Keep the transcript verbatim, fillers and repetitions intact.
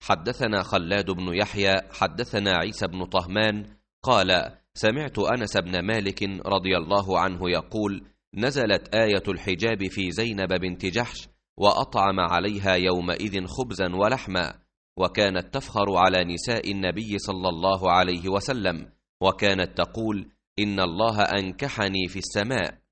حدثنا خلاد بن يحيى حدثنا عيسى بن طهمان قال: سمعت أنس بن مالك رضي الله عنه يقول: نزلت آية الحجاب في زينب بنت جحش، وأطعم عليها يومئذ خبزا ولحما، وكانت تفخر على نساء النبي صلى الله عليه وسلم، وكانت تقول: إن الله أنكحني في السماء،